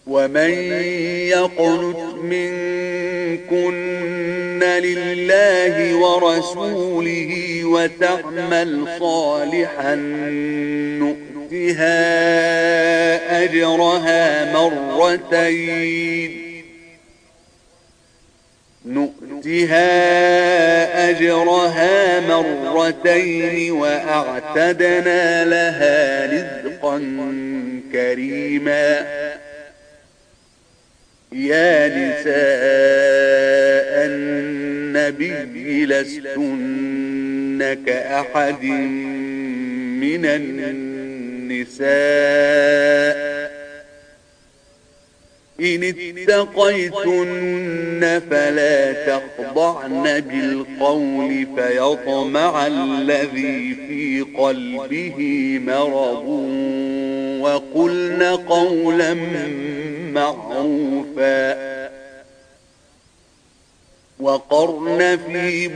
ومن يقنت منكن لله ورسوله وتعمل صالحا نؤتها أجرها مرتين وأعتدنا لها رزقا كريما. يا نساء النبي لستن كأحد من النساء إن اتقيتن فلا تخضعن بالقول فيطمع الذي في قلبه مرض وقلن قولا معروفا. وقرن في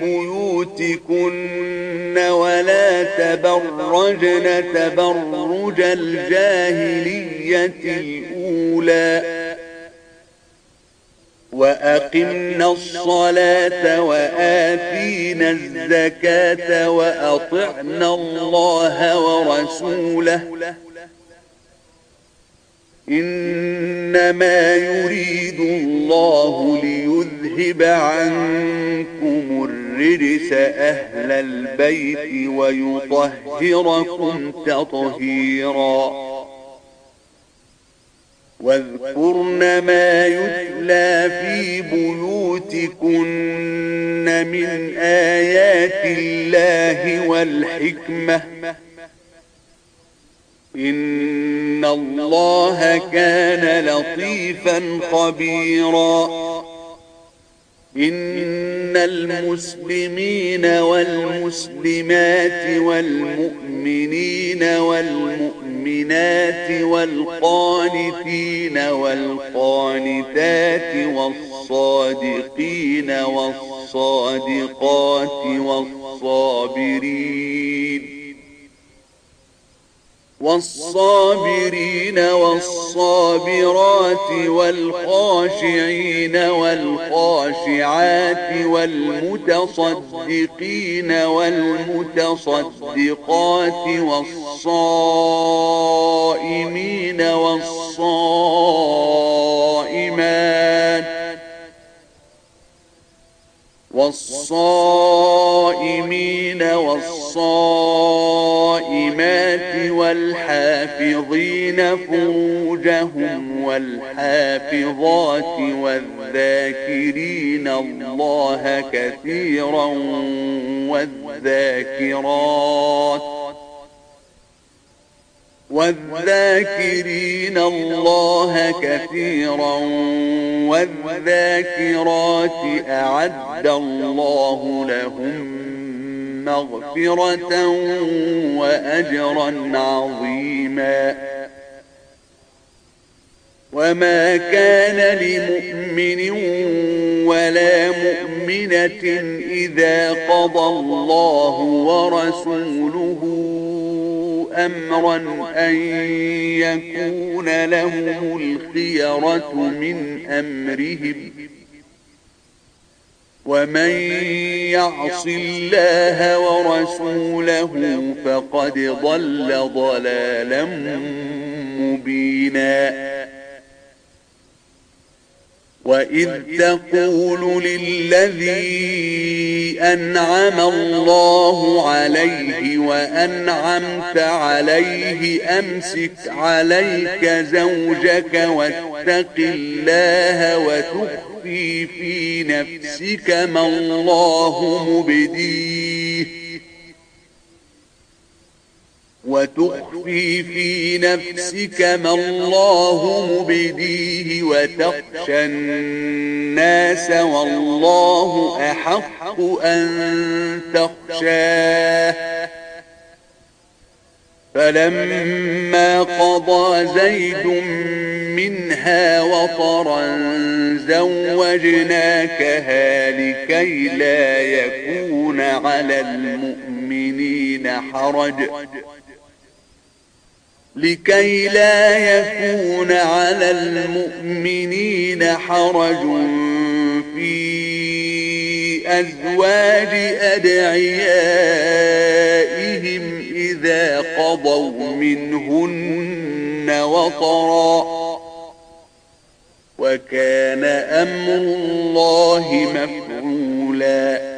بيوتكن ولا تبرجن تبرج الجاهلية الأولى وأقمنا الصلاة وآتينا الزكاة وأطعنا الله ورسوله إنما يريد الله ليذهب عنكم الرجس أهل البيت ويطهركم تطهيرا. واذكرن ما يتلى في بيوتكن من آيات الله والحكمة إن الله كان لطيفا خبيرا. إن المسلمين والمسلمات والمؤمنين والمؤمنات والقانتين والقانتات والصادقين والصادقات والصابرين والصابرات والخاشعين والخاشعات والمتصدقين والمتصدقات والصائمين والصائمات والحافظين فروجهم والحافظات والذاكرين الله كثيرا والذاكرين الله كثيرا والذاكرات أعد الله لهم مغفرة وأجرا عظيما. وما كان لمؤمن ولا مؤمنة إذا قضى الله ورسوله أمرا أن يكون لهم الخيرة من أمرهم ومن يعص الله ورسوله فقد ضل ضلالا مبينا. وإذ تقول للذي أنعم الله عليه وأنعمت عليه أمسك عليك زوجك واتق الله وتخفي في نفسك ما الله مبديه وتخشى الناس والله أحق أن تخشاه. فلما قضى زيد منها وطرا زوجناكها لكي لا يكون على المؤمنين لكي لا يكون على المؤمنين حرج في أزواج أدعيائهم إذا قضوا منهن وطرا وكان أمر الله مفعولا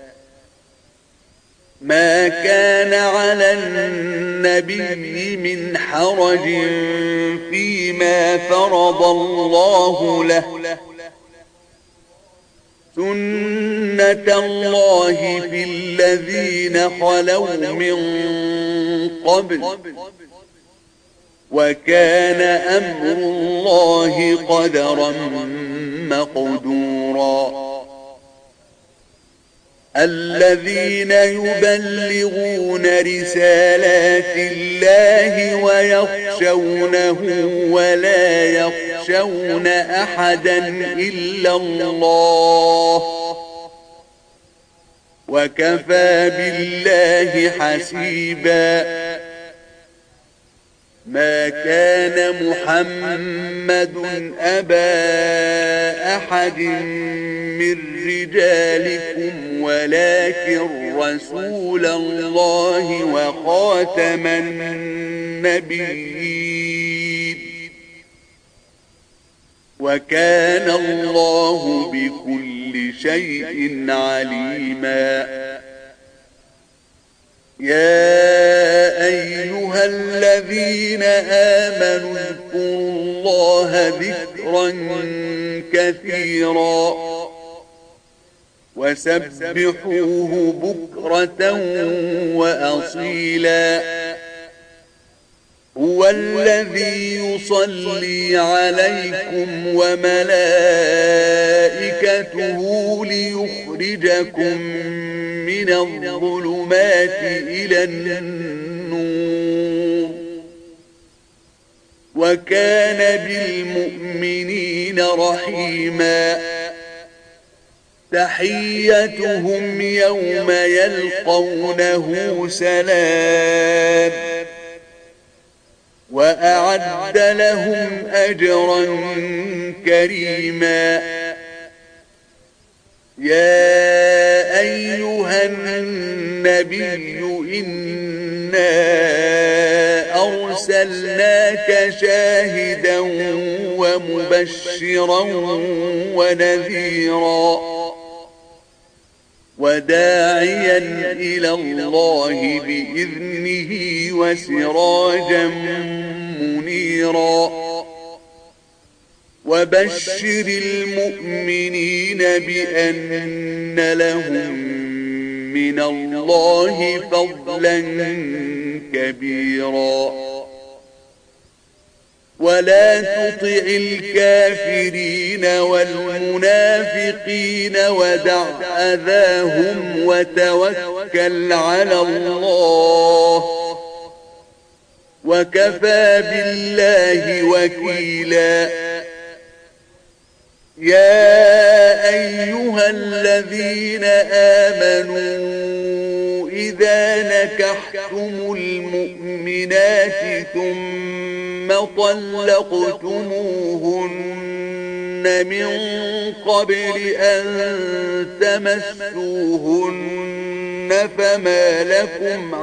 ما كان على النبي من حرج فيما فرض الله له سنة الله في الذين خلوا من قبل وكان أمر الله قدرا مقدورا الذين يبلغون رسالات الله ويخشونه ولا يخشون أحدا إلا الله وكفى بالله حسيبا ما كان محمد أبا أحد من رجالكم ولكن رسول الله وخاتم النبيين وكان الله بكل شيء عليما يا أيها الذين آمنوا اذكروا الله ذكرا كثيرا وسبحوه بكرة وأصيلا هو الذي يصلي عليكم وملائكته ليخرجكم من الظلمات إلى النور وكان بالمؤمنين رحيما تحيتهم يوم يلقونه سلام وأعد لهم أجرا كريما يا أيها النبي إنا أرسلناك شاهدا ومبشرا ونذيرا وداعيا إلى الله بإذنه وسراجا منيرا وبشر المؤمنين بأن لهم من الله فضلا كبيرا ولا تطع الكافرين والمنافقين ودع أذاهم وتوكل على الله وكفى بالله وكيلا يا أيها الذين آمنوا إذا نكحتم المؤمنات ثم طلقتموهن من قبل أن تمسوهن فما لكم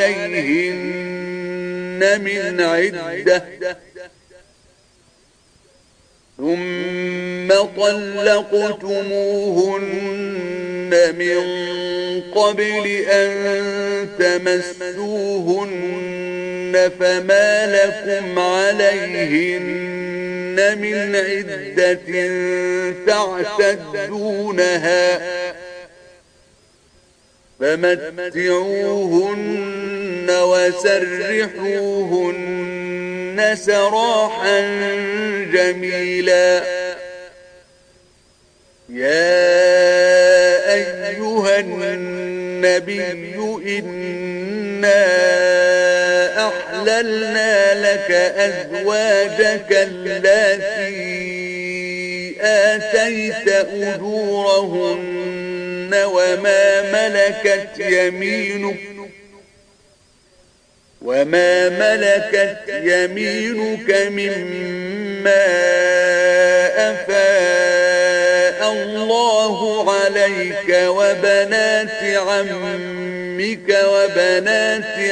عليهن من عدة ثم طلقتموهن من قبل أن تمسوهن فما لكم عليهن من عدة تعتدونها فمتعوهن وسرحوهن سراحا جميلا يا أيها النبي إنا أحللنا لك أزواجك التي آتيت أجورهن وما ملكت يمينك وما ملكت يمينك مما أفاء الله عليك وبنات عمك وبنات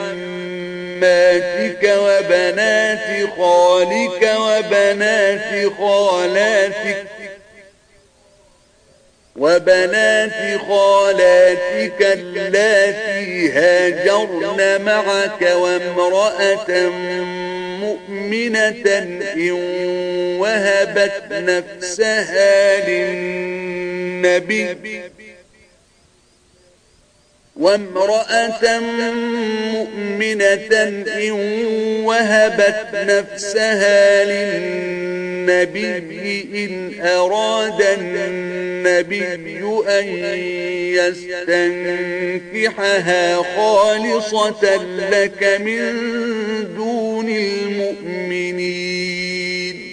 عماتك وبنات خالك وبنات خالاتك اللاتي هاجرن معك وامرأة مؤمنة إن وهبت نفسها للنبي إن أراد النبي أن يستنكحها خالصة لك من دون المؤمنين.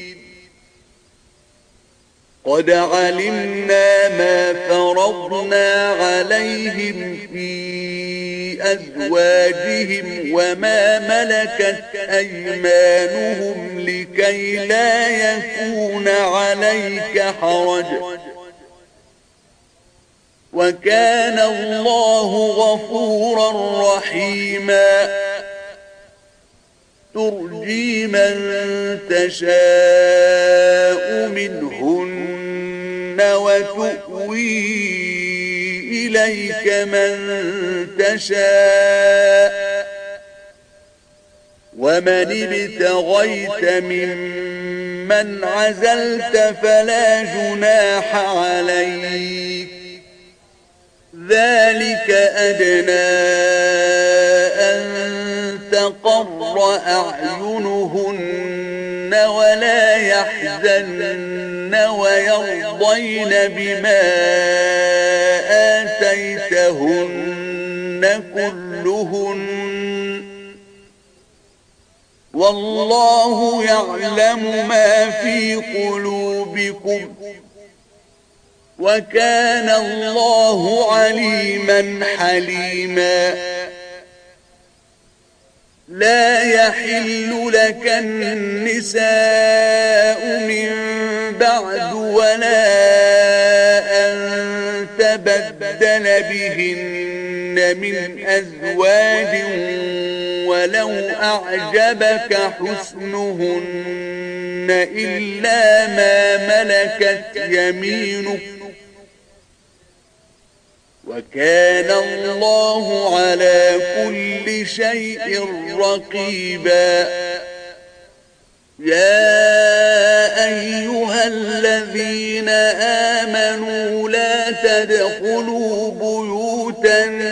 قد علمنا ما فرضنا عليهم في أزواجهم وما ملكت أيمانهم لكي لا يكون عليك حرج، وكان الله غفورا رحيما. ترجي من تشاء منهن وتؤوي إليك من تشاء، ومن ابتغيت ممن عزلت فلا جناح عليك، ذلك أدنى أن تقر أعينهن ولا يحزن ويرضين بما آتيتهن كلهن، والله يعلم ما في قلوبكم، وكان الله عليما حليما. لا يحل لك النساء من بعد ولا أن تبدل بهن من أزواج ولو أعجبك حسنهن إلا ما ملكت يمينك، وكان الله على كل شيء رقيبا. يا أيها الذين آمنوا لا تدخلوا بيوت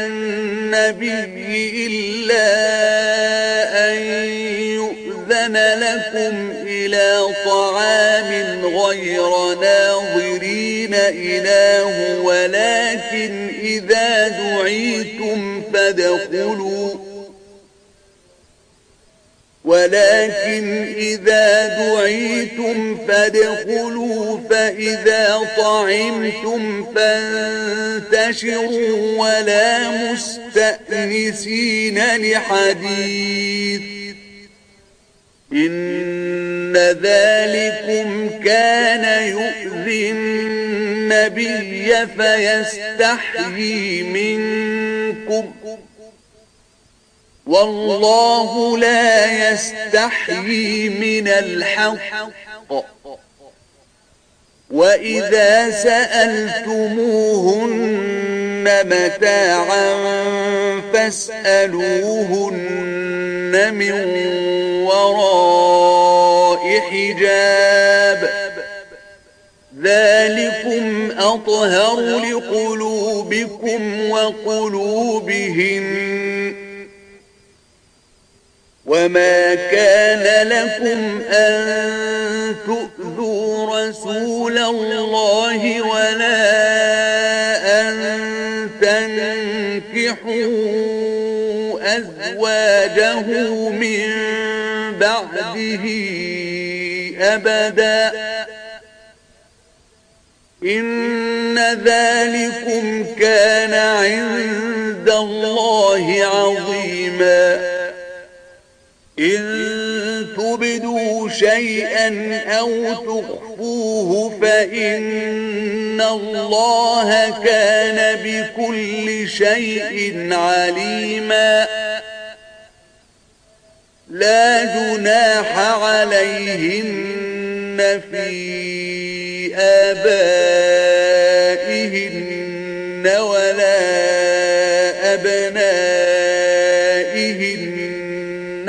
النبي إلا أن يؤذن لكم إلى طعام غير ناظرين إناه، ولكن إذا دعيتم فادخلوا فإذا طعمتم فانتشروا ولا مستأنسين لحديث، إن ذلكم كان يؤذي النبي فيستحيي منكم، والله لا يستحيي من الحق. وإذا سألتموهن متاعا فاسألوهن من وراء حجاب، ذلكم أطهر لقلوبكم وقلوبهن. وما كان لكم أن تؤذوا رسول الله ولا أن تنكحوا أزواجه من بعده أبدا، إن ذلكم كان عند الله عظيما. إن تبدوا شيئا أو تخفوه فإن الله كان بكل شيء عليما لا جناح عليهن في آبائهن ولا أبنائهن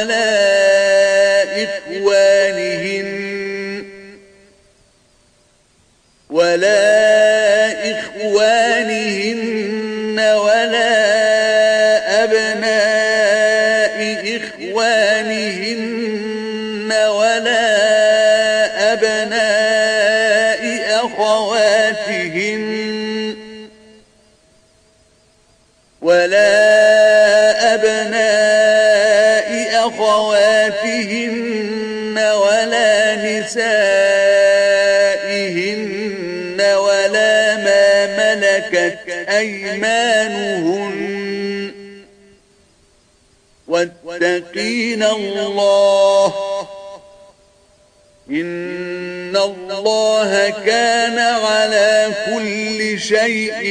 ولا إخوانهن ولا أبناء إخوانهن ولا أبناء أخواتهن ولا نسائهن ولا ما ملكت أيمانهن واتقين الله إن الله كان على كل شيء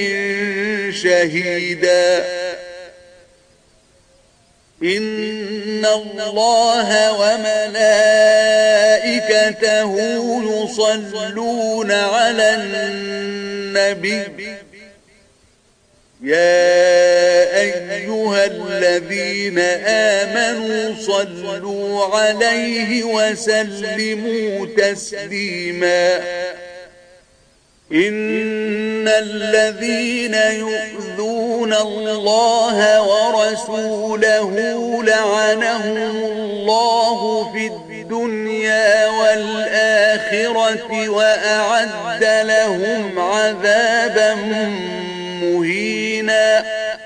شهيدا إن الله وملائكته يصلون على النبي يا أيها الذين آمنوا صلوا عليه وسلموا تسليما إن الذين يؤذون الله ورسوله لعنهم الله في الدنيا والآخرة وأعد لهم عذابا مهينا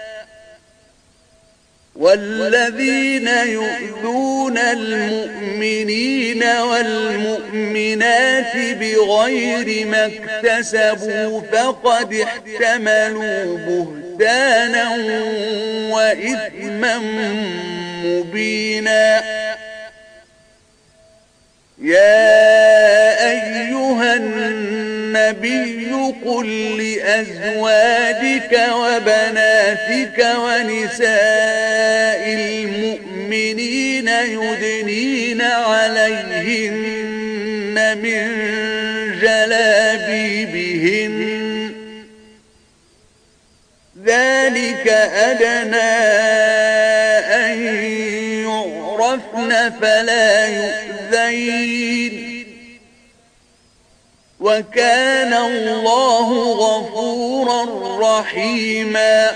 والذين يؤذون المؤمنين والمؤمنات بغير ما اكتسبوا فقد احتملوا بهتانا وإثما مبينا يا أيها النبي قل لأزواجك وبناتك ونساء المؤمنين يدنين عليهن من جلابيبهن ذلك أدنى أن يعرفن فلا يؤذين وكان الله غفورا رحيما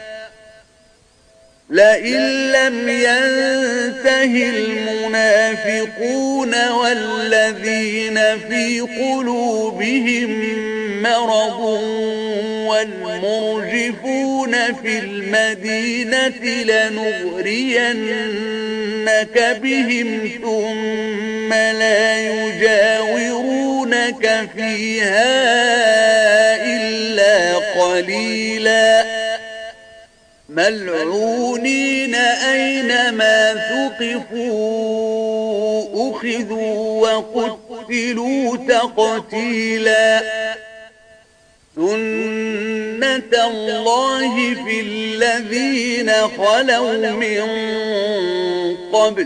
لئن لم ينته المنافقون والذين في قلوبهم مرض والمرجفون في المدينة لنغرينك بهم ثم لا يجاورونك فيها إلا قليلا ملعونين أينما ثقفوا أخذوا وقتلوا تقتيلا سنة الله في الذين خلوا من قبل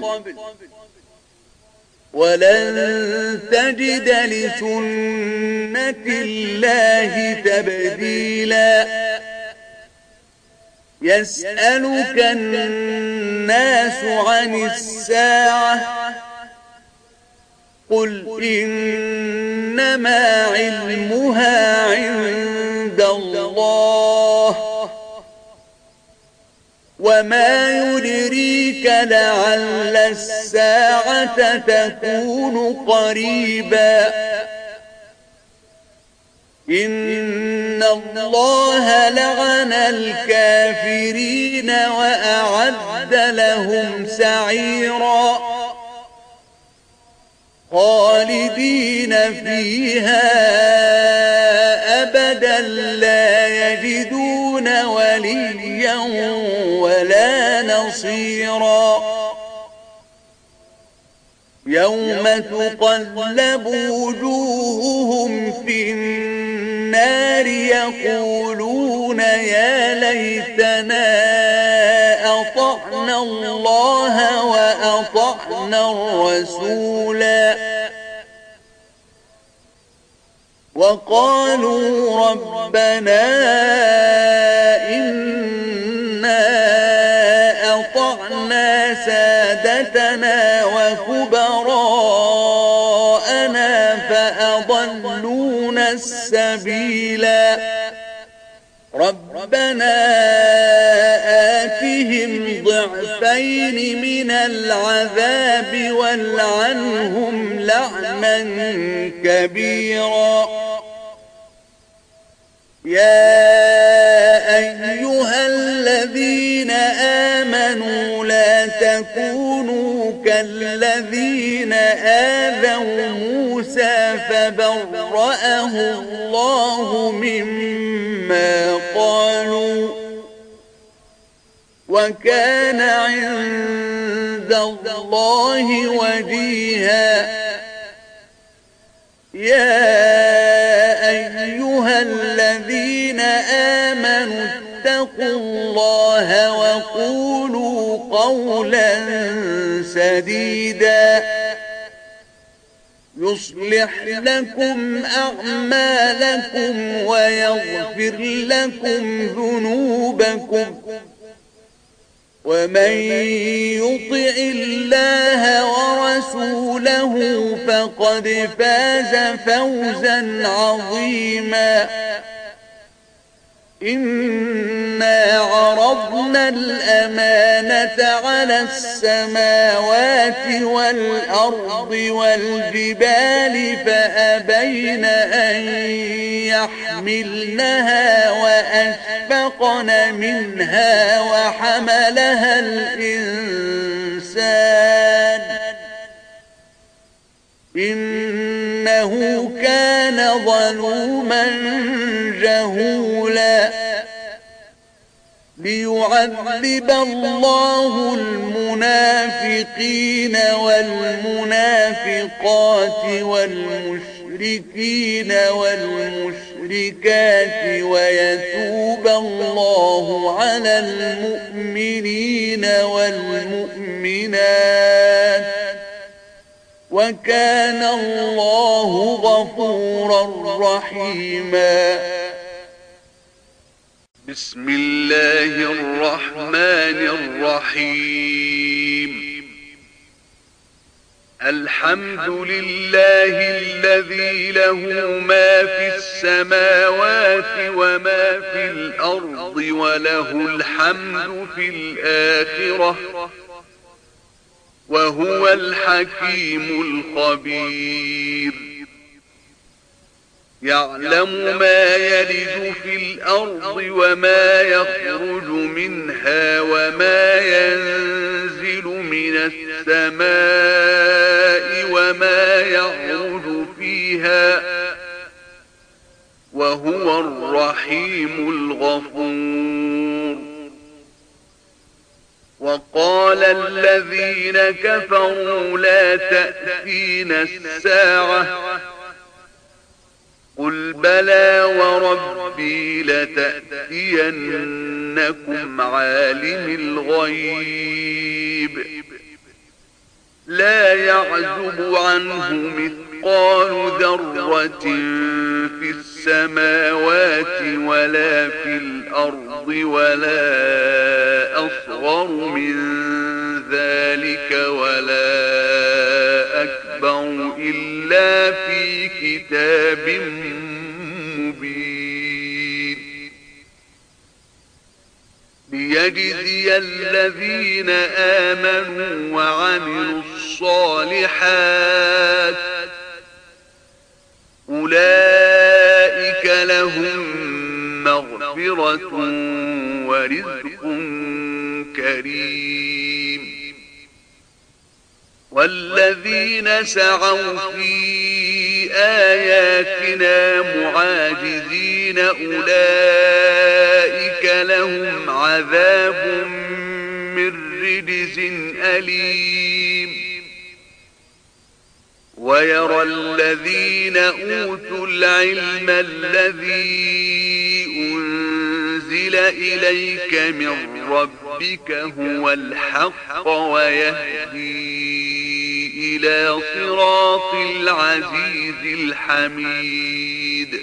ولن تجد لسنة الله تبديلا يسألك الناس عن الساعة قل إنما علمها عند الله وما يدريك لعل الساعة تكون قريبا إن الله لعن الكافرين وأعد لهم سعيرا خالدين فيها أبدا لا يجدون وليا ولا نصيرا يوم تقلب وجوههم في النار يقولون يا ليتنا أطعنا الله وأطعنا الرسولا وقالوا ربنا إنا أطعنا سادتنا وكبراءنا فأضلونا السبيلا ربنا آتهم ضعفين من العذاب والعنهم لعنا كبيرا يا أيها الذين آمنوا لا تكونوا كالذين آذوا موسى فبرأه الله مما قالوا وكان عند الله وجيها يا أيها الذين آمنوا اتقوا الله وقولوا قولا سديدا يصلح لكم أعمالكم ويغفر لكم ذنوبكم ومن يطع الله ورسوله فقد فاز فوزا عظيما إنا عرضنا الأمانة على السماوات والأرض والجبال فأبين أن يحملنها وأشفقن منها وحملها الإنسان إنه كان ظلوما جهولا ليعذب الله المنافقين والمنافقات والمشركين والمشركات ويتوب الله على المؤمنين والمؤمنات وكان الله غفورا رحيما بسم الله الرحمن الرحيم الحمد لله الذي له ما في السماوات وما في الأرض وله الحمد في الآخرة وهو الحكيم الخبير يعلم ما يلج في الأرض وما يخرج منها وما ينزل من السماء وما يعرج فيها وهو الرحيم الغفور وقال الذين كفروا لا تأتينا الساعة قل بلى وربي لتأتينكم عالم الغيب لا يعزب عنه مثقال ذرة في السماوات ولا في الأرض ولا أصغر من ذلك ولا أكبر إلا في كتاب مبين ليجزي الذين آمنوا وعملوا الصالحات أولئك لهم مغفرة ورزق كريم والذين سعوا في آياتنا معاجزين أولئك لهم عذاب من رجز أليم ويرى الذين أوتوا العلم الذي أنزل إليك من ربك هو الحق ويهدي إلى صراط العزيز الحميد.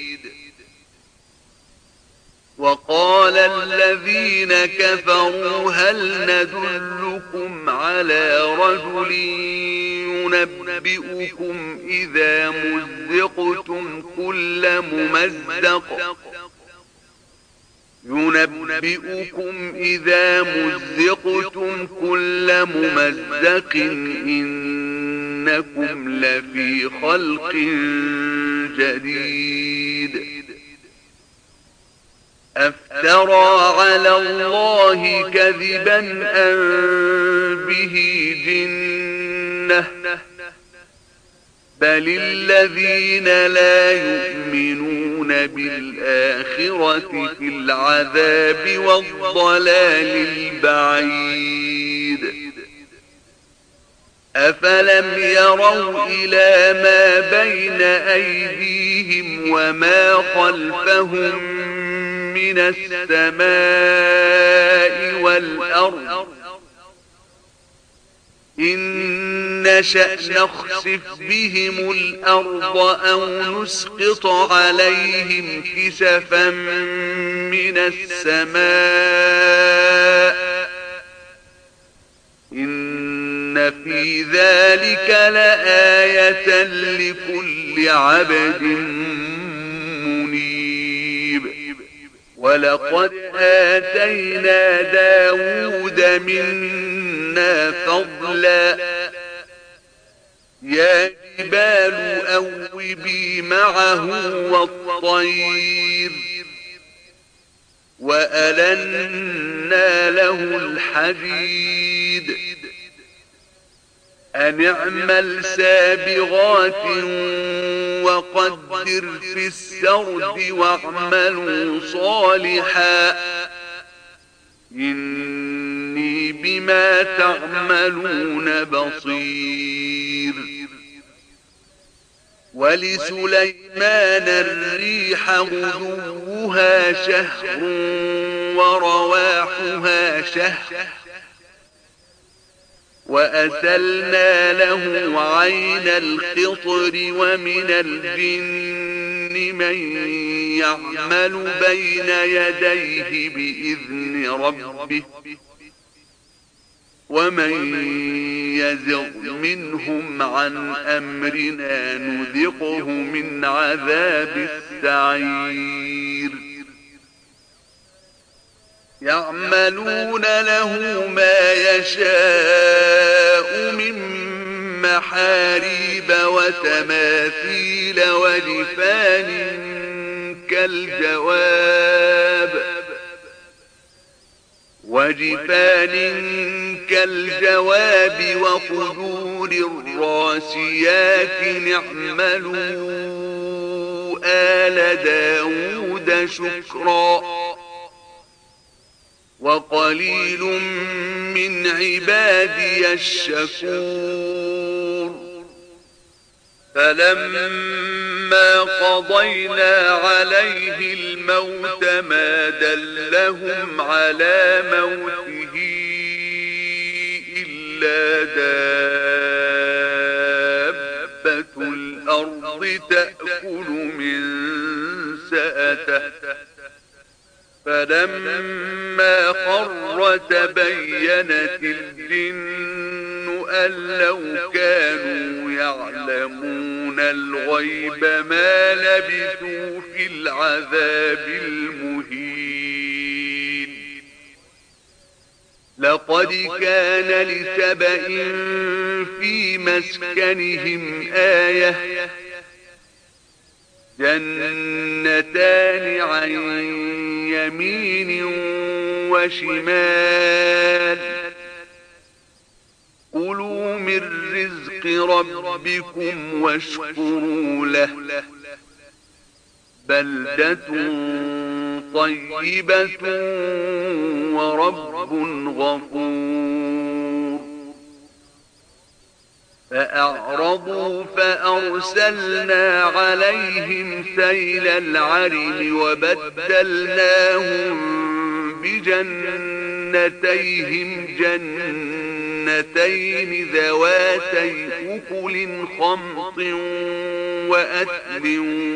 وقال الذين كفروا هل ندلكم على رجل ينبئكم إذا مزقتم كل ممزق إنكم لفي خلق جديد. أفترى على الله كذبا أم به جنة بل الذين لا يؤمنون بالآخرة في العذاب والضلال البعيد. أفلم يروا إلى ما بين أيديهم وما خلفهم من السماء والأرض إن نشأ نخسف بهم الأرض أو نسقط عليهم كسفا من السماء إن في ذلك لآية لكل عبد منيب. ولقد آتينا داود منا فضلا يا جبال أوبي معه والطير وألنا له الحديد أن اعمل سابغات وقدر في السرد واعملوا صالحا إني بما تعملون بصير. ولسليمان الريح غدوها شهر ورواحها شهر وأسلنا له عين القطر ومن الجن من يعمل بين يديه بإذن ربه ومن يزغ منهم عن أمرنا نذقه من عذاب السعير. يعملون له ما يشاء من محاريب وتماثيل وجفان كالجواب وقدور الراسيات اعملوا آل داود شكرا وقليل من عبادي الشكور. فلما قضينا عليه الموت ما دلهم على موته إلا دابة الأرض تأكل من سأته فلما خر تبينت الجن أن لو كانوا يعلمون الغيب ما لبثوا في العذاب المهين. لقد كان لسبإ في مسكنهم آية جنتان عن يمين وشمال كلوا من رزق ربكم واشكروا له بلدة طيبة ورب غفور. فأعرضوا فأرسلنا عليهم سيل العرم وبدلناهم بجنتيهم جنتين ذواتي أكل خمط وأثل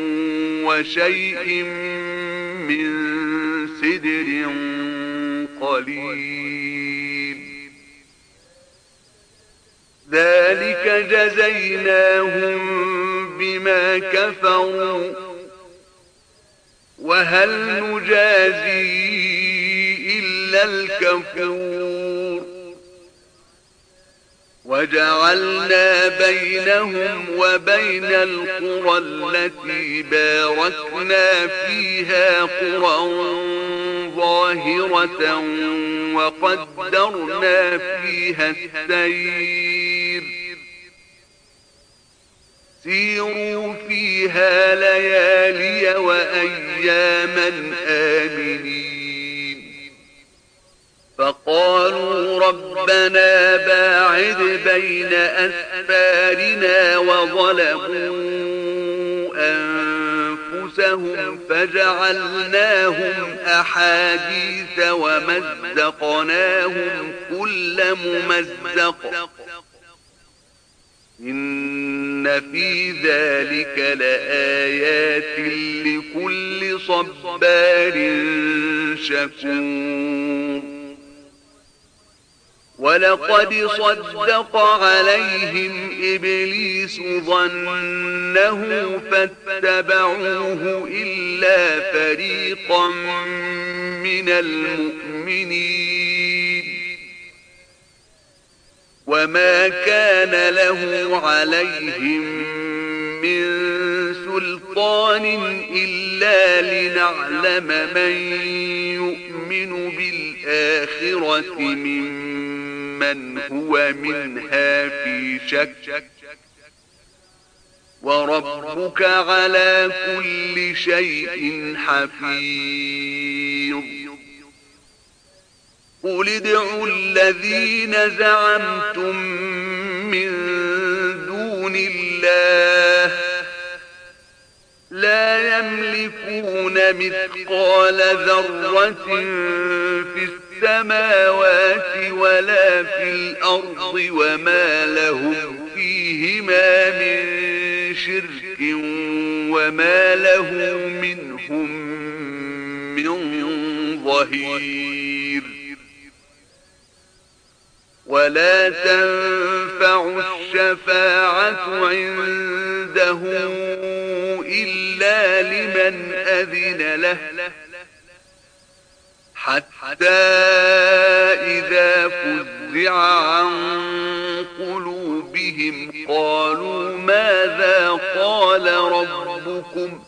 وشيء من سدر قليل ذلك جزيناهم بما كفروا وهل نجازي إلا الكفور وجعلنا بينهم وبين القرى التي باركنا فيها قرى ظاهرة وقدرنا فيها السير سيروا فيها ليالي وأياما آمنين فقالوا ربنا باعد بين أسفارنا وظلموا أنفسهم فجعلناهم أحاديث ومزقناهم كل ممزق إن في ذلك لآيات لكل صبار شكور ولقد صدق عليهم إبليس ظنه فاتبعوه إلا فريقا من المؤمنين وما كان له عليهم من سلطان إلا لنعلم من يؤمن بالآخرة ممن هو منها في شك وربك على كل شيء حفيظ قل ادعوا الذين زعمتم من دون الله لا يملكون مثقال ذرة في السماوات ولا في الأرض وما لهم فيهما من شرك وما له منهم من ظهير ولا تنفع الشفاعة عنده إلا لمن أذن له حتى إذا فزع عن قلوبهم قالوا ماذا قال ربكم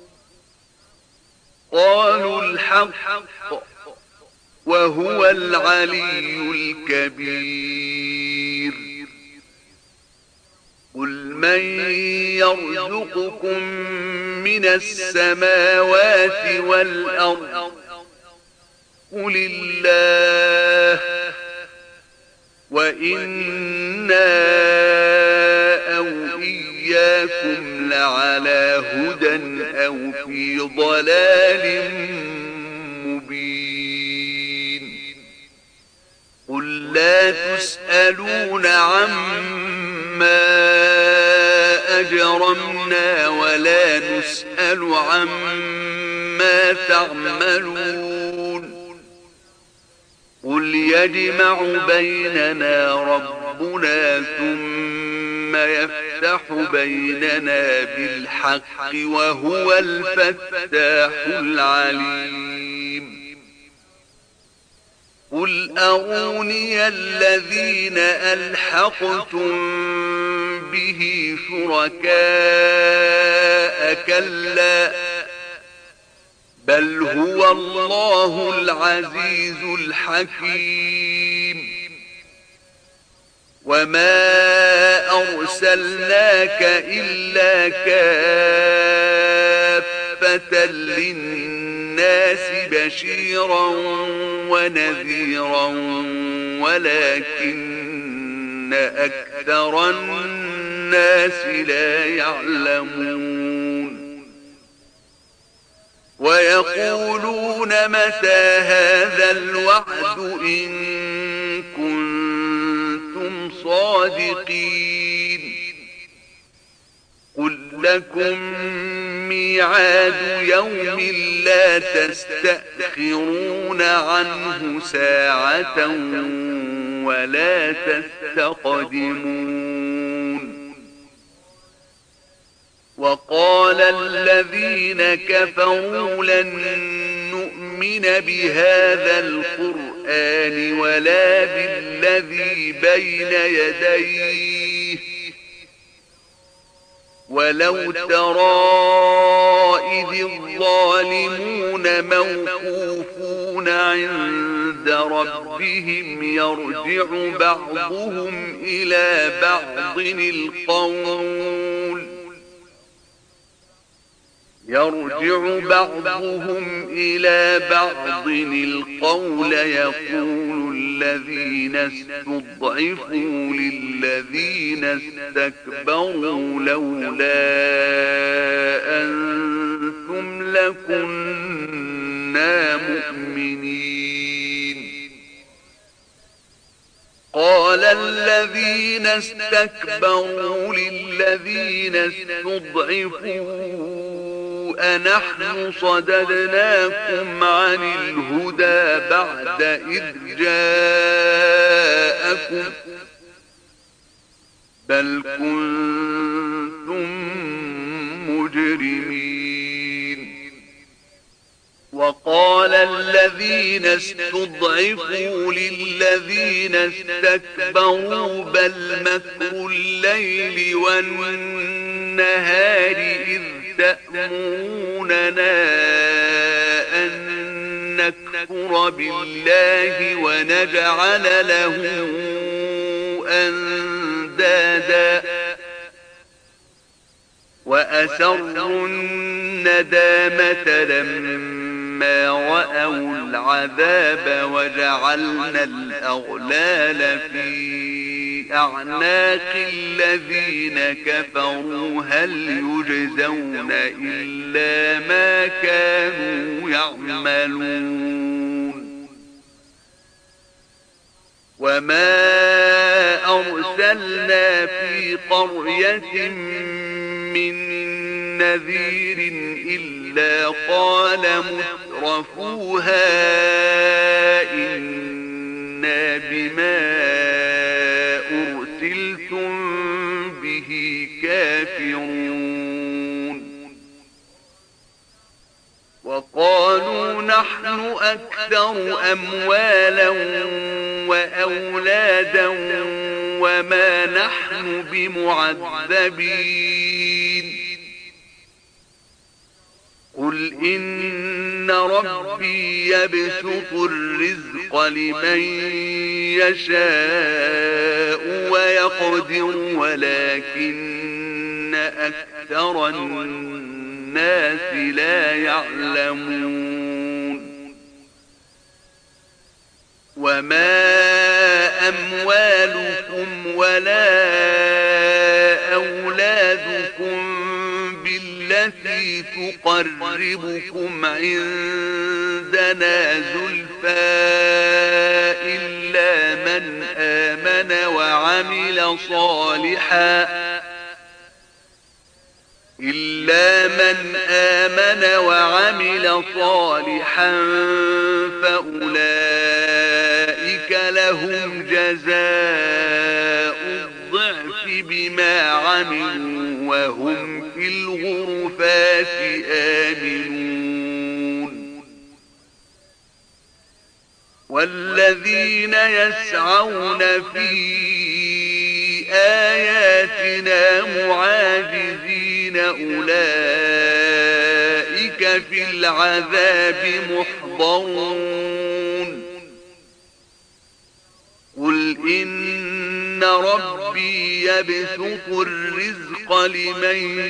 قالوا الحق وهو العلي الكبير قل من يرزقكم من السماوات والأرض قل الله وإنا أو إياكم لعلى هدى أو في ضلال مبين قل لا تسألون عما أجرمنا ولا نسأل عما تعملون قل يجمع بيننا ربنا ثم يفتح بيننا بالحق وهو الفتاح العليم قل أروني الذين ألحقتم به شركاء كلا بل هو الله العزيز الحكيم وما أرسلناك إلا كافة للناس بشيرا ونذيرا ولكن أكثر الناس لا يعلمون ويقولون متى هذا الوعد إن كنتم صادقين قل لكم ميعاد يوم لا تستأخرون عنه ساعة ولا تستقدمون وقال الذين كفروا لن نؤمن بهذا القرآن ولا بالذي بين يديه ولو ترى إذ الظالمون موقوفون عند ربهم يرجع بعضهم إلى بعض القول يقول الذين استضعفوا للذين استكبروا لولا أنتم لكنا مؤمنين قال الذين استكبروا للذين استضعفوا أنحن صددناكم عن الهدى بعد إذ جاءكم بل كنتم مجرمين وقال الذين استضعفوا للذين استكبروا بل مكر الليل والنهار إذ تأمروننا أن نكفر بالله ونجعل له أندادا وأسروا الندامة لما رأوا العذاب وجعلنا الأغلال في أعناق الذين كفروا هل يجزون إلا ما كانوا يعملون وما أرسلنا في قرية من نذير إلا قال مترفوها إنا بما أرسلتم به كافرون وقالوا نحن أكثر أموالا وأولادا وما نحن بمعذبين قل إن ربي يبسط الرزق لمن يشاء ويقدر ولكن أكثر الناس لا يعلمون وما أموالكم ولا أولادكم بالتي تقربكم عندنا زلفى إلا من آمن وعمل صالحا فأولئك لهم جزاء الضعف بما عملوا وهم في الغرفات آمنون والذين يسعون في آياتنا معاجزين أولئك في العذاب محضرون قل إن ربي يبسط الرزق لمن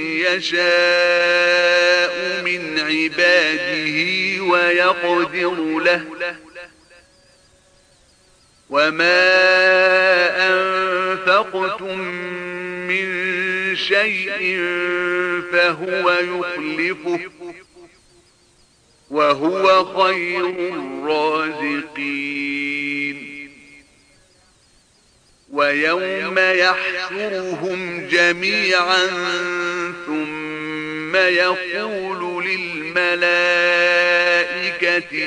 يشاء من عباده ويقدر له وما أنفسهم أنفقتم من شيء فهو يخلفه وهو خير الرازقين ويوم يحشرهم جميعا ثم يقول للملائكة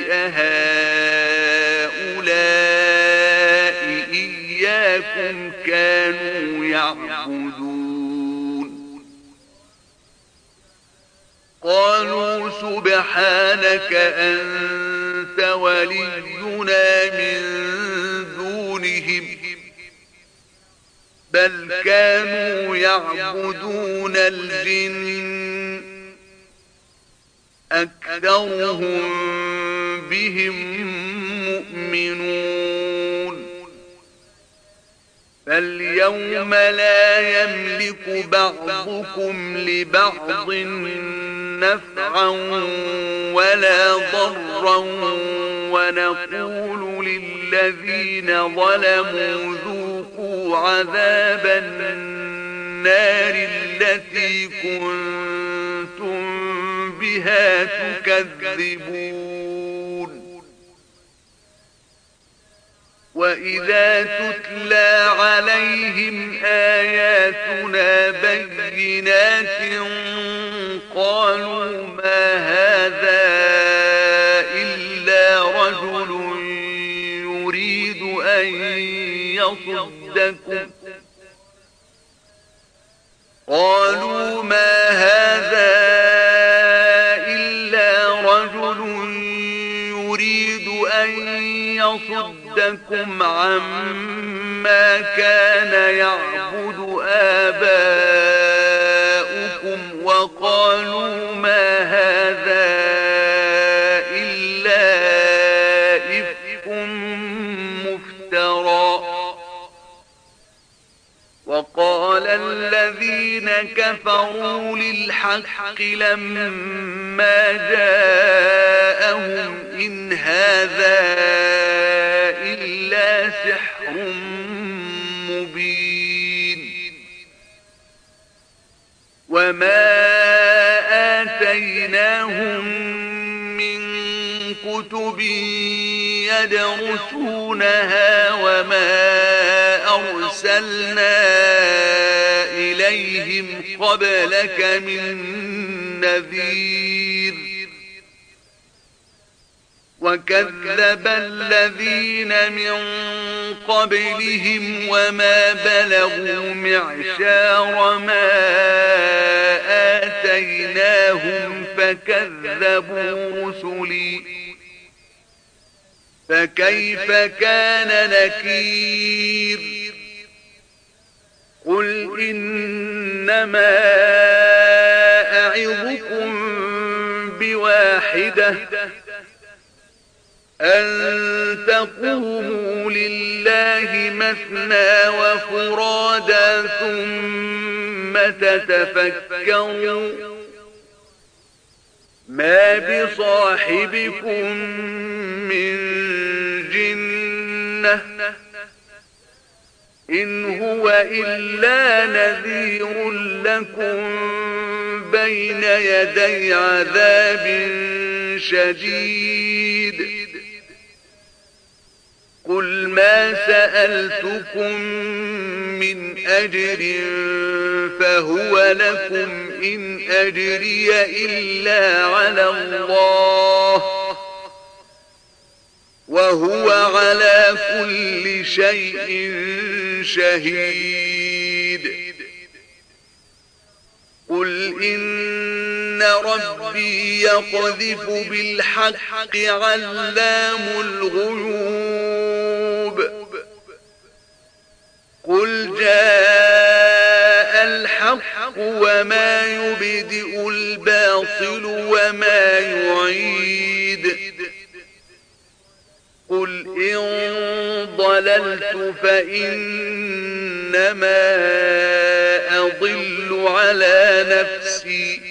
أهؤلاء إياكم كانوا يعبدون قالوا سبحانك أنت ولينا من دونهم بل كانوا يعبدون الجن أكثرهم بهم مؤمنون فاليوم لا يملك بعضكم لبعض نفعا ولا ضرا ونقول للذين ظلموا ذوقوا عذاب النار التي كنتم بها تكذبون وإذا تتلى عليهم آياتنا بينات قالوا ما هذا إلا رجل يريد أن يصدكم قالوا ما هذا إلا رجل يريد أن يصدكم عما كان يعبد آباؤكم وقالوا ما هذا إلا إفك مفترى وقال الذين كفروا للحق لما جاءهم إن هذا إلا سحر مبين وما آتيناهم من كتب يدرسونها وما أرسلنا إليهم قبلك من نذير وكذب الذين من قبلهم وما بلغوا معشار ما آتيناهم فكذبوا رسلي فكيف كان نكير قل إنما أعظكم بواحدة أن تقوموا لله مثنى وفرادا ثم تتفكروا ما بصاحبكم من جنة إن هو إلا نذير لكم بين يدي عذاب شديد قل ما سألتكم من أجر فهو لكم إن أجري إلا على الله وهو على كل شيء شهيد قل إن ربي يقذف بالحق علام الغيوب قل جاء الحق وما يبدئ الباطل وما يعيد قل إن ضللت فإنما أضل على نفسي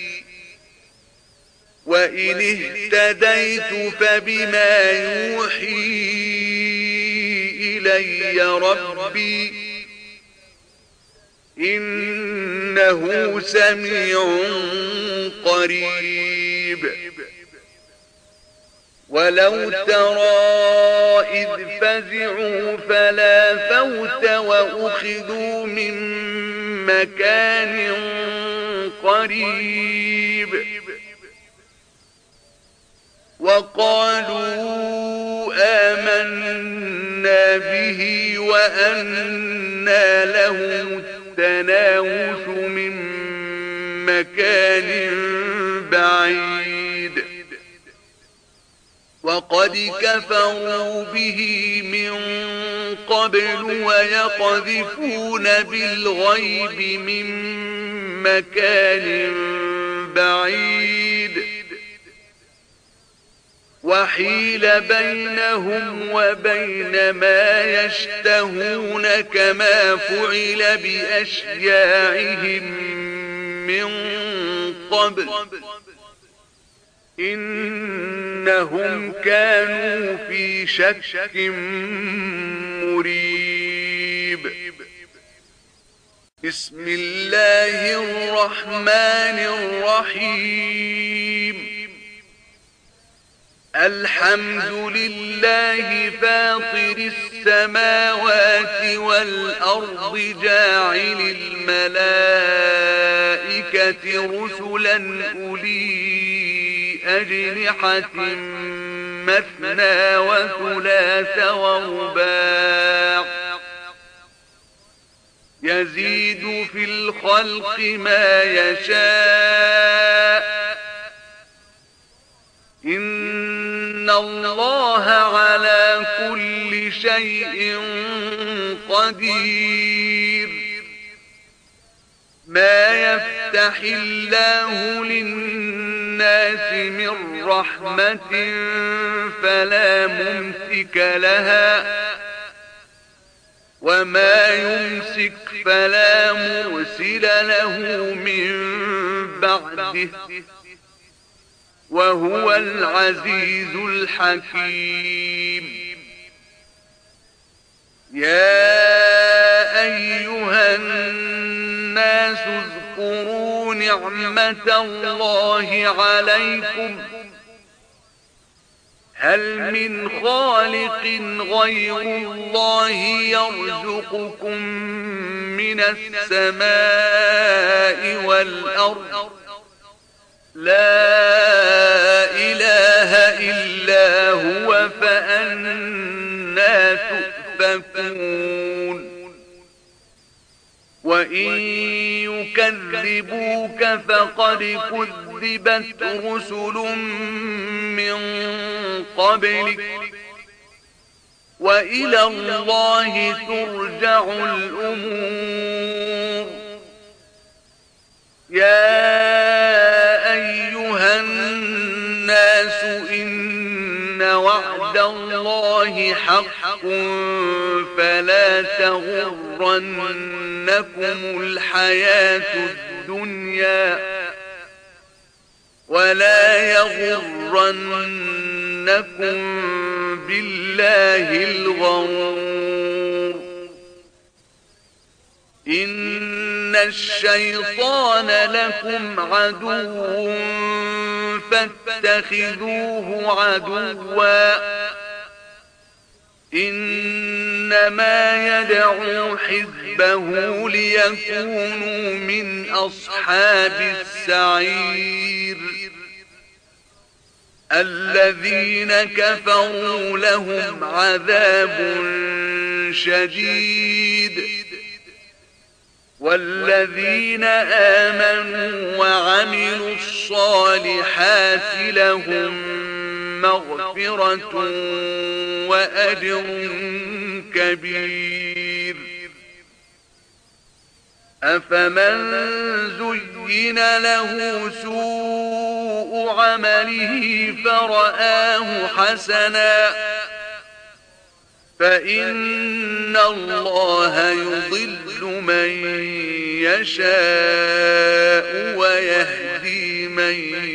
وإن اهتديت فبما يوحي إلي ربي إنه سميع قريب. ولو ترى إذ فزعوا فلا فوت وأخذوا من مكان قريب وقالوا آمنا به وأنى لهم التناوش من مكان بعيد وقد كفروا به من قبل ويقذفون بالغيب من مكان بعيد وحيل بينهم وبين ما يشتهون كما فعل بأشياعهم من قبل إنهم كانوا في شك مريب. بسم الله الرحمن الرحيم. الحمد لله فاطر السماوات والأرض جاعل الملائكة رسلا أولي أجنحة مثنى وثلاث ورباع يزيد في الخلق ما يشاء إن الله على كل شيء قدير. ما يفتح الله للناس من رحمة فلا ممسك لها وما يمسك فلا مرسل له من بعده وهو العزيز الحكيم. يا أيها الناس اذكروا نعمة الله عليكم هل من خالق غير الله يرزقكم من السماء والأرض لا إله إلا هو فأنى تؤفكون. وإن يكذبوك فقد كذبت رسل من قبلك وإلى الله ترجع الأمور. يا أيها الناس إن وعد الله حق فلا تغرنكم الحياة الدنيا ولا يغرنكم بالله الغرور. إن الشيطان لكم عدو فاتخذوه عدوا إنما يدعو حزبه ليكونوا من أصحاب السعير. الذين كفروا لهم عذاب شديد والذين آمنوا وعملوا الصالحات لهم مغفرة وأجر كبير. أفمن زين له سوء عمله فرآه حسنا فإن الله يضل من يشاء ويهدي من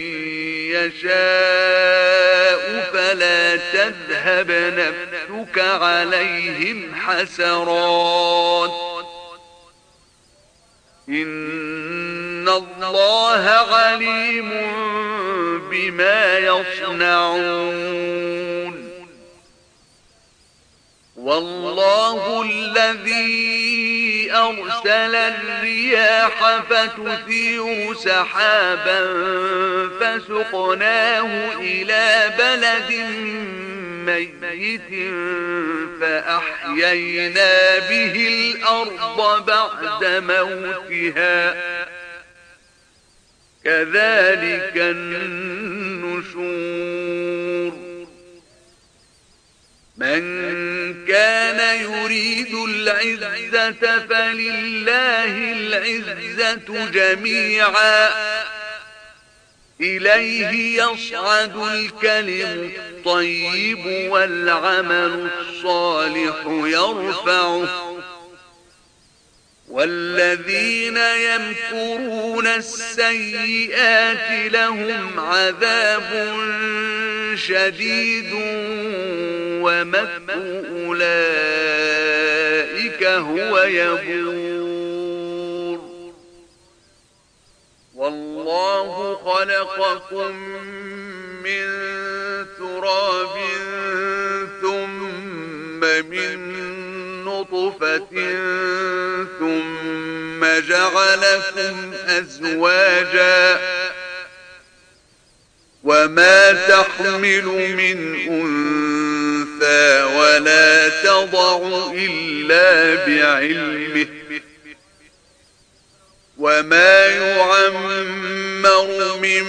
يشاء فلا تذهب نفسك عليهم حسرات إن الله عليم بما يصنعون والله الذي أرسل الرياح فتثير سحابا فسقناه إلى بلد ميت فأحيينا به الأرض بعد موتها كذلك النشور من كان يريد العزة فلله العزة جميعا إليه يصعد الكلم الطيب والعمل الصالح يرفعه والذين يمكرون السيئات لهم عذاب شديد ومكر أولئك هو يبور والله خلقكم من تراب ثم من نطفة ثم جعلكم أزواجا وما تحمل من أنثى ولا تضع إلا بعلمه وما يعمر من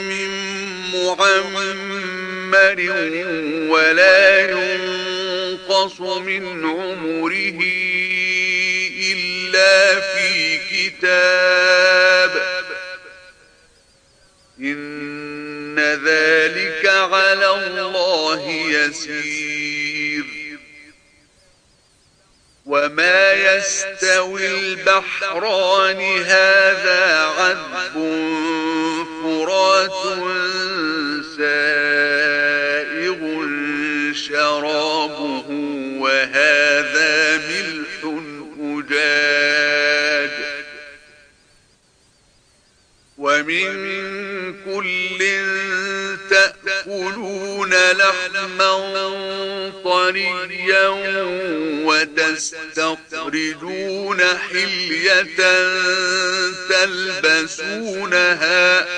معمر ولا ينقص من عمره إلا في كتاب إن ذلك على الله يسير وما يستوي البحران هذا عذب فرات سائغ شرابه وهذا ملح أجاج ومن كل تأكلون لحما طريا وتستخرجون حلية تلبسونها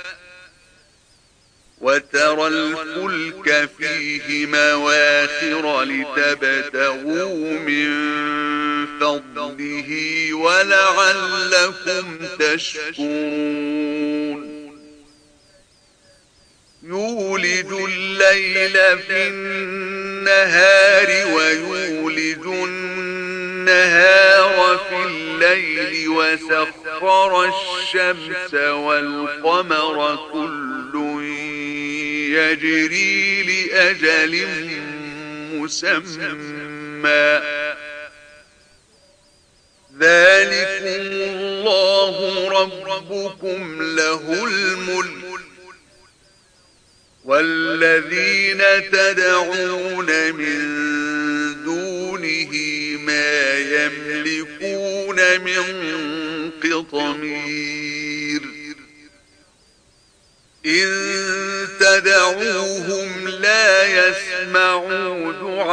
وترى الفلك فيه مواخر لتبتغوا من فضله ولعلكم تشكرون يولج الليل في النهار ويولج النهار في الليل وسخر الشمس والقمر كل يجري لأجل مسمى ذلكم الله ربكم له الملك والذين تدعون من دونه ما يملكون من قطمير إن تدعوهم لا يسمعوا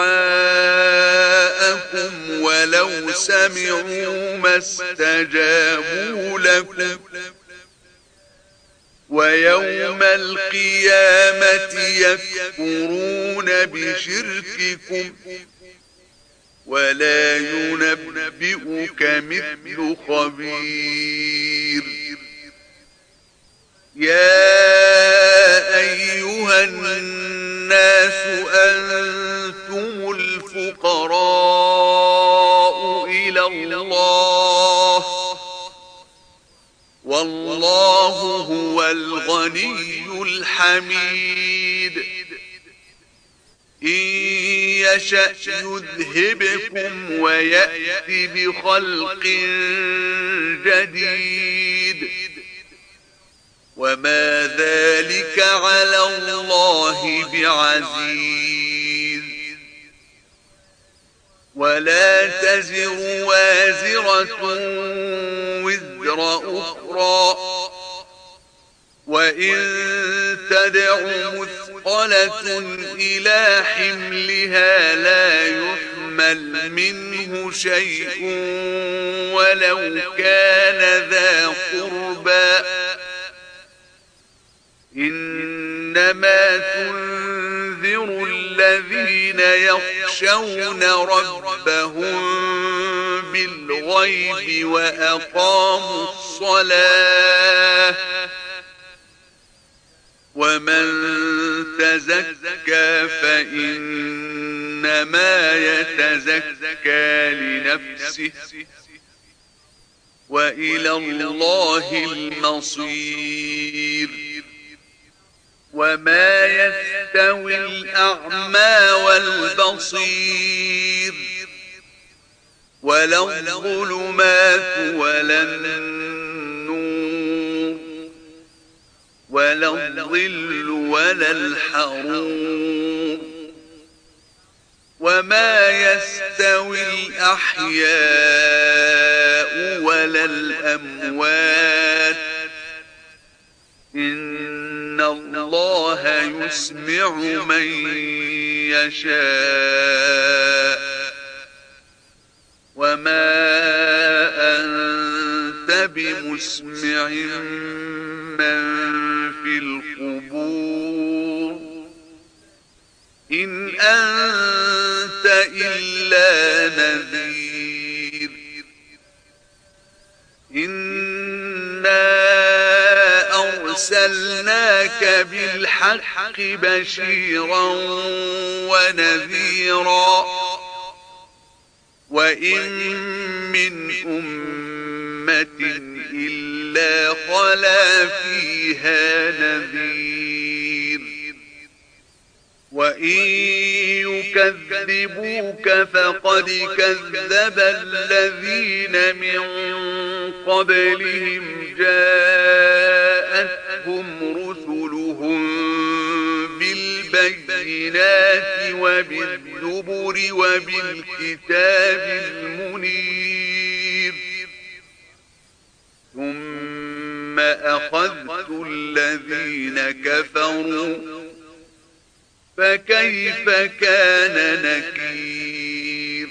دعاءكم ولو سمعوا ما استجابوا لكم ويوم القيامة يكفرون بشرككم ولا ينبئك مثل خبير يا أيها الناس أنتم الفقراء إلى الله والله هو الغني الحميد إن يشأ يذهبكم ويأتي بخلق جديد وما ذلك على الله بعزيز ولا تزر وازرة وزر وزر أخرى وإن تدع مثقلة إلى حملها لا يحمل منه شيء ولو كان ذا قربى إنما تنذر الذين يخشون ربهم بالغيب وأقاموا الصلاة ومن تزكى فإنما يتزكى لنفسه وإلى الله المصير وما يستوي الأعمى والبصير ولا الظلمات ولا النور ولا الظل ولا الحرور وما يستوي الأحياء ولا الأموات إن الله يسمع من يشاء وما أنت بمسمع من في القبور إن أنت إلا نذير إنا أرسلناك بالحق بشيرا ونذيرا وإن من أمة إلا خلا فيها نذير وإن يكذبوك فقد كذب الذين من قبلهم جاءتهم رسلهم بالبينات وبالزبر وبالكتاب المنير ثم أخذت الذين كفروا فكيف كان نكير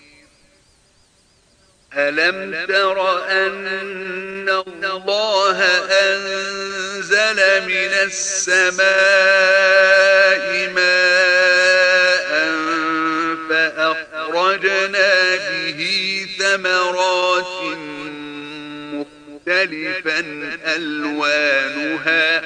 ألم تر أن الله أنزل من السماء ماء فأخرجنا به ثمرات مختلفا ألوانها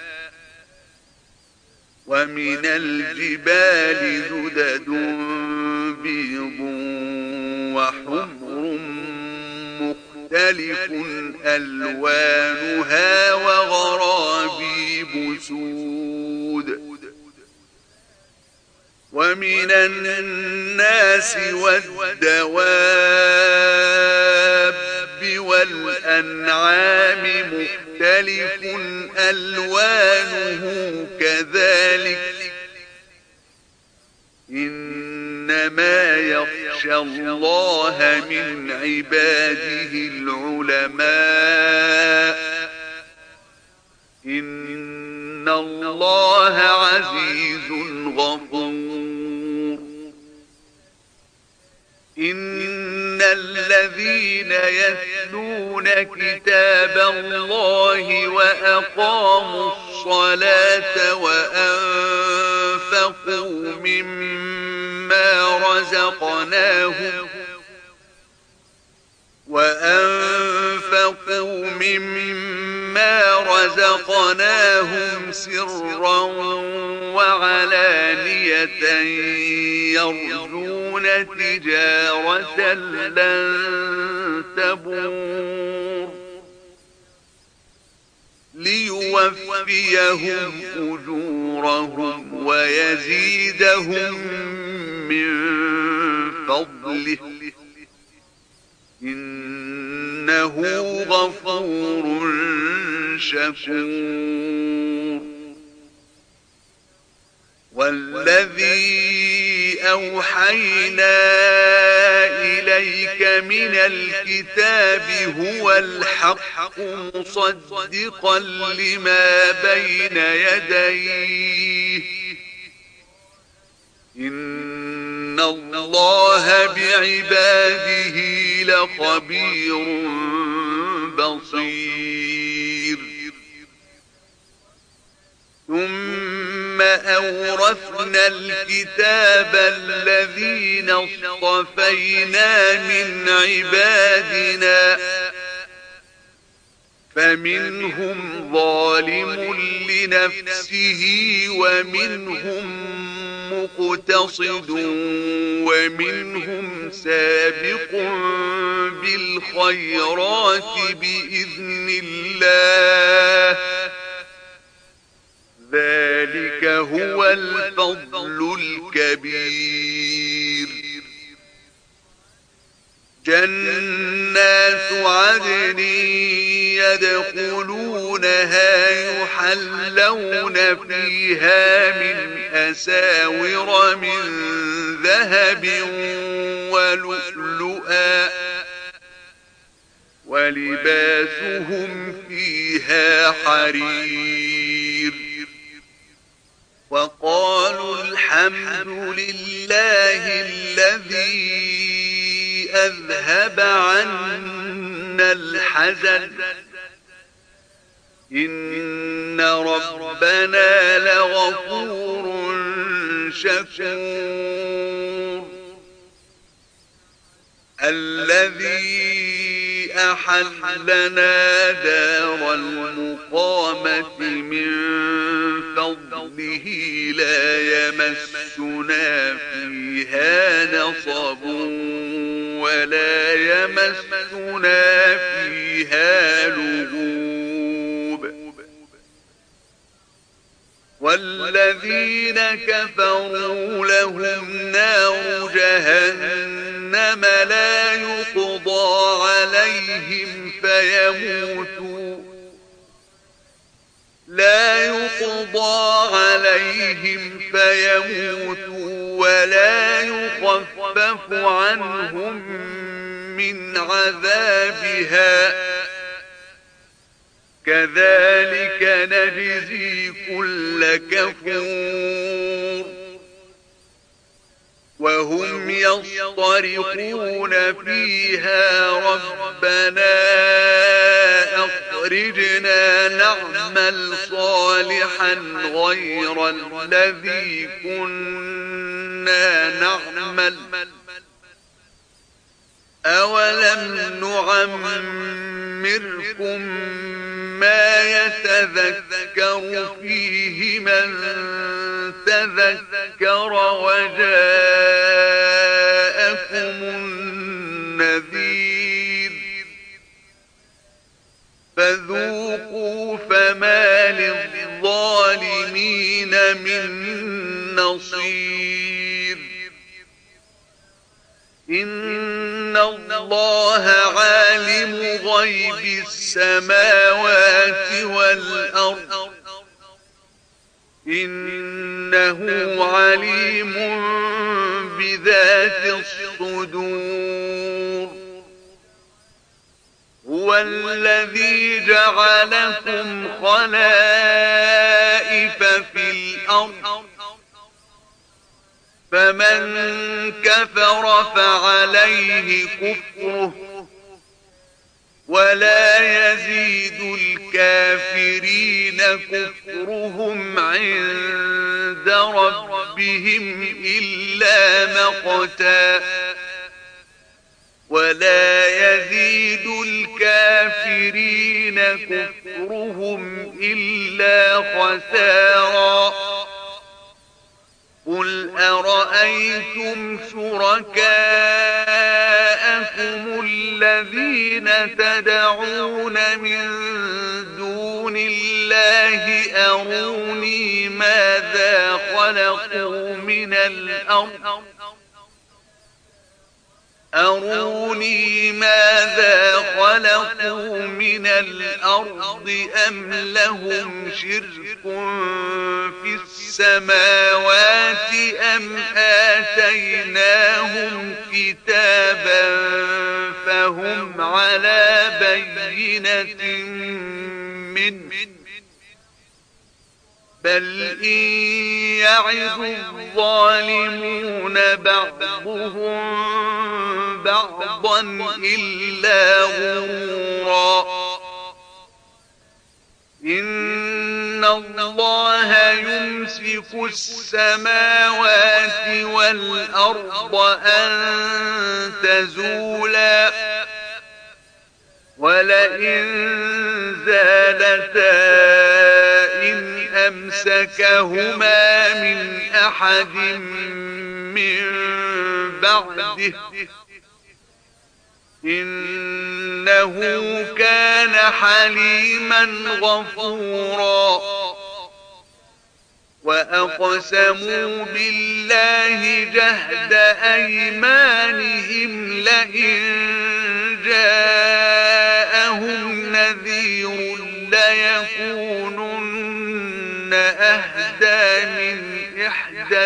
ومن الجبال جدد بيض وحمر مختلف ألوانها وغرابيب سود ومن الناس والدواب والأنعام مختلف ألوانه كذلك إنما يخشى الله من عباده العلماء إن الله عزيز غفور إن الذين يتلون كتاب الله وأقاموا الصلاة وأنفقوا مما رزقناهم سرا وعلانية يرجون تجارة لن تبور ليوفيهم أجورهم ويزيدهم من فضله إنه غفور شكور والذي أوحينا إليك إليك من الكتاب هو الحق مصدقا لما بين يديه إن الله بعباده لخبير بصير ثم أورثنا الكتاب الذين اصطفينا من عبادنا فمنهم ظالم لنفسه ومنهم مقتصد ومنهم سابق بالخيرات بإذن الله ذلك هو الفضل الكبير جنات عدن يدخلونها يحلون فيها من أساور من ذهب ولؤلؤا ولباسهم فيها حرير وقالوا الحمد لله الذي أذهب عنا الحزن إن ربنا لغفور شكور الذي أحلنا دار المقامة من فضله لا يمسنا فيها نصب ولا يمسنا فيها لغوب والذين كفروا لهم نار جهنم لا يقضى عليهم فيموتوا ولا يخفف عنهم من عذابها كذلك نجزي كل كفور وهم يصطرخون فيها ربنا أخرجنا نعمل صالحا غير الذي كنا نعمل أولم نعمركم ما يتذكر فيه من تذكر وجاءكم النذير فذوقوا فما للظالمين من نصير إن الله عالم غيب السماوات والأرض إنه عليم بذات الصدور هو الذي جعلكم خلائف في الأرض فمن كفر فعليه كفره ولا يزيد الكافرين كفرهم عند ربهم إلا مقتا ولا يزيد الكافرين كفرهم إلا خسارا قل أرأيتم شركاءكم الذين تدعون من دون الله أروني ماذا خلقوا من الأرض أم لهم شرك في السماوات أم آتيناهم كتابا بينة منه بل إن يعظ الظالمون بعضهم بعضا إلا غرورا إن الله يمسك السماوات والأرض أن تزولا ولئن زالتا إن أمسكهما من أحد من بعده إنه كان حليما غفورا وأقسموا بالله جهد أيمانهم لئن جاءهم نذير ليكونن أهدى من إحدى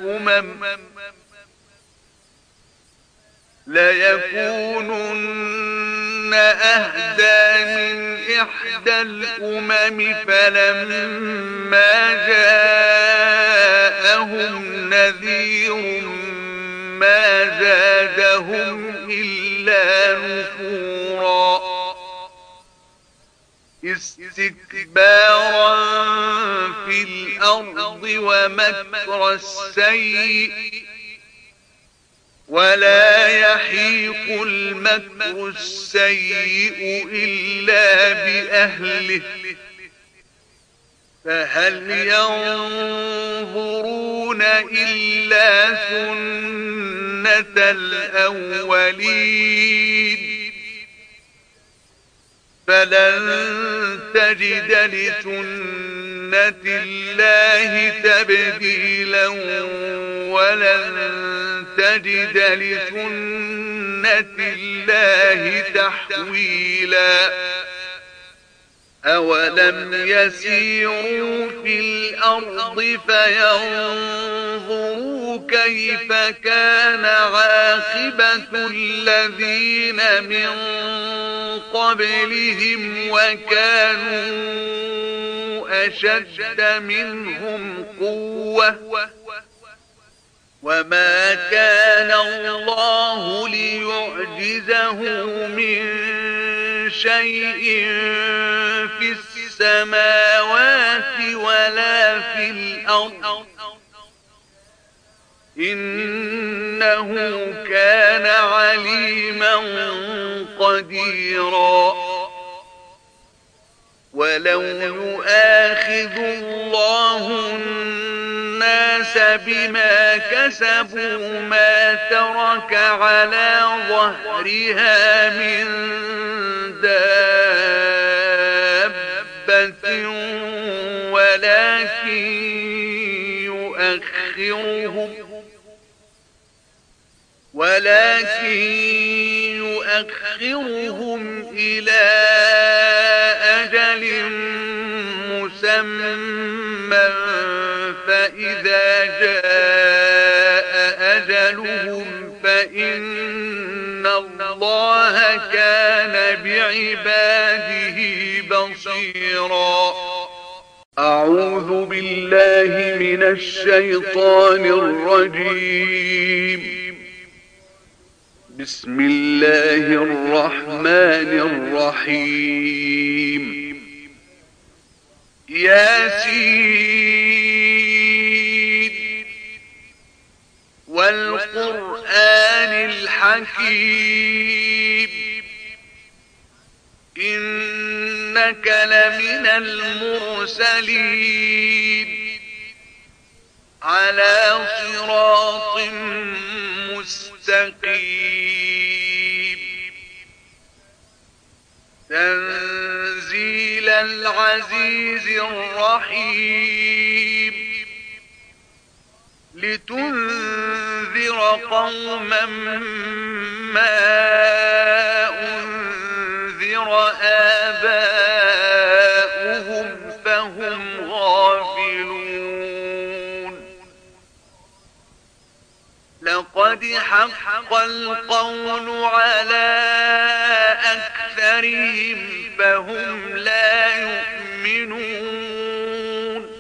الأمم فلما جاءهم نذير ما زادهم إلا نفورا استكبارا في الأرض ومكر السيء ولا يحيق المكر السيء إلا بأهله فهل ينظرون إلا سنة الأولين فلن تجد لسنة الله تبديلا ولن تجد لسنة الله تحويلا أولم يسيروا في الأرض فينظروا كيف كان عاقبة الذين من قبلهم وكانوا أشد منهم قوة وما كان الله ليعجزه من شيء في السماوات ولا في الأرض إنه كان عليما قديرا ولو يؤاخذ الله الناس بما كسبوا ما ترك على ظهرها من دابة ولكن يؤخرهم إلى أجل مسمى فإذا جاء أجلهم فإن الله كان بعباده بصيرا. أعوذ بالله من الشيطان الرجيم. بسم الله الرحمن الرحيم. ياسين والقرآن الحكيم إنك لمن المرسلين على صراط مستقيم تنزيل العزيز الرحيم لتنذر قوما ما أنذر آباؤهم فهم غافلون. لقد لقد حق القول على أكثرهم فهم لا يؤمنون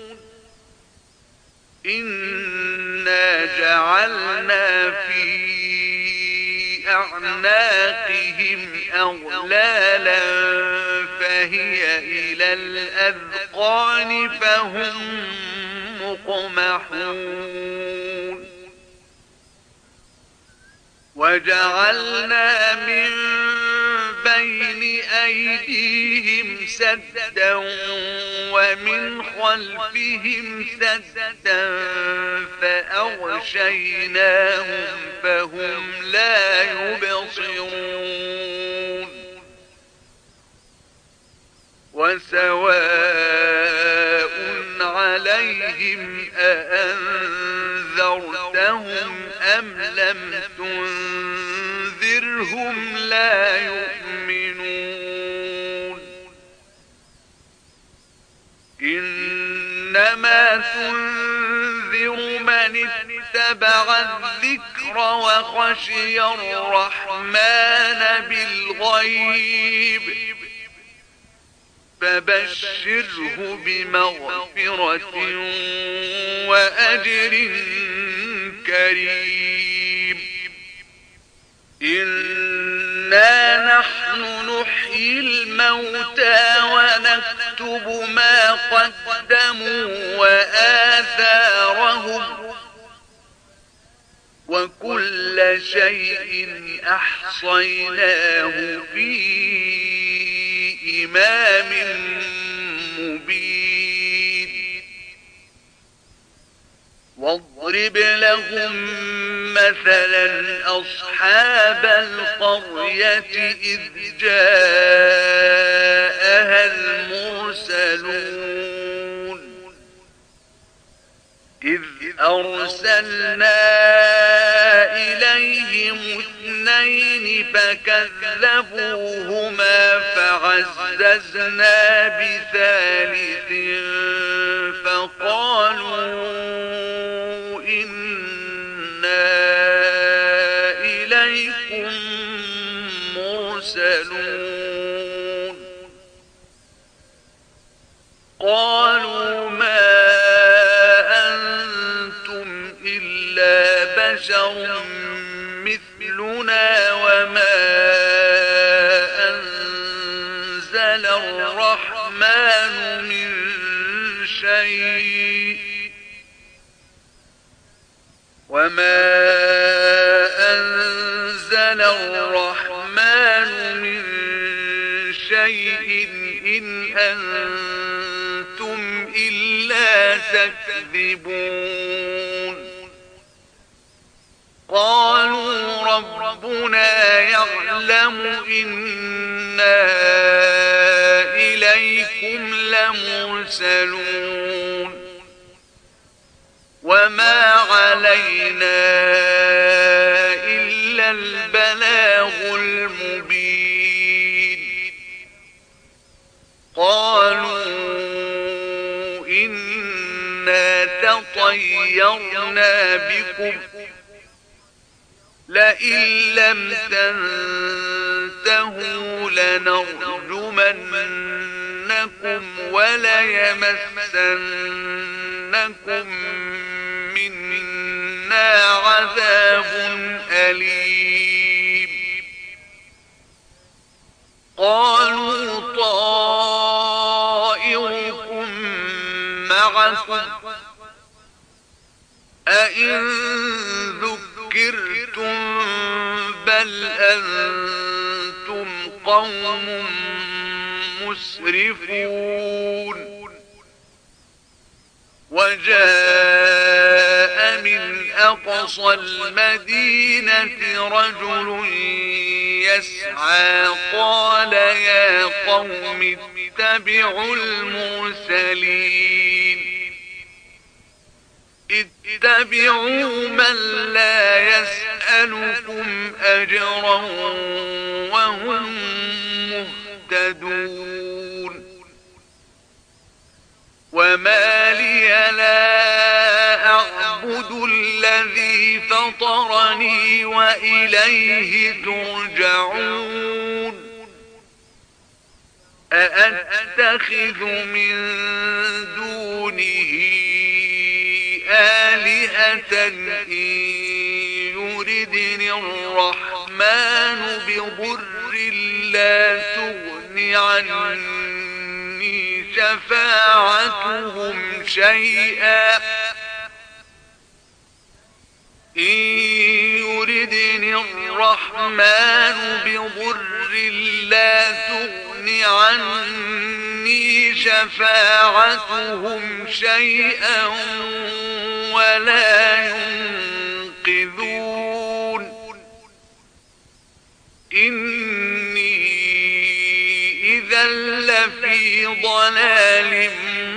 إنا جعلنا في أعناقهم أغلالا فهي إلى الأذقان فهم مقمحون وجعلنا من بين أيديهم سدا ومن خلفهم سدا فأغشيناهم فهم لا يبصرون وسواء عليهم أأنذرتهم أم لم تنذرهم لا يؤمنون إنما تنذر من اتبع الذكر وخشي الرحمن بالغيب فبشره بمغفرة وأجر كريم إنا نحن نحيي الموتى ونكتب ما قدموا وآثارهم وكل شيء أحصيناه في إمام مبين واضرب لهم مثلا أصحاب القرية إذ جاءها المرسلون إذ أرسلنا إليهم اثنين فكذبوهما فعززنا بثالث فقالوا إنا إليكم مرسلون قالوا ما أنتم إلا بشر مثلنا وما أنزل الرحمن من شيء إن أنتم إلا تكذبون قالوا ربنا يعلم إنا إليكم لمرسلون وما علينا إلا البلاغ المبين قالوا إنا تطيرنا بكم لئن لم تنتهوا لنرجمنكم وليمسنكم منا عذاب أليم قالوا طائركم معكم أئن ذكرتم بل أنتم قوم مسرفون وجاء من أقصى المدينة رجل يسعى قال يا قوم اتبعوا المرسلين اتبعوا من لا يسألكم أجرا وهم مهتدون وما لي لا أعبد أعبد الذي فطرني وإليه ترجعون أأتخذ من دونه آلهة إن يردني الرحمن بضر لا تغن عني شفاعتهم شيئا إن يردني الرحمن بضر لا تغن عني شفاعتهم شيئا ولا ينقذون إني إذا لفي ضلال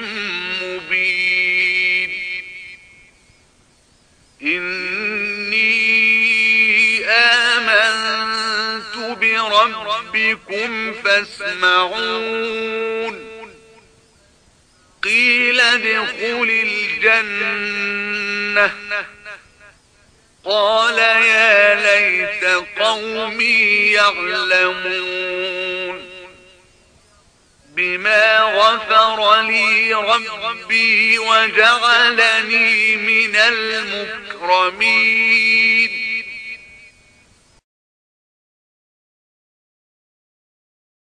مبين إني آمنت بربكم فاسمعون قيل ادخل الجنة قال يا ليت قومي يعلمون بما غفر لي ربي وجعلني من المكرمين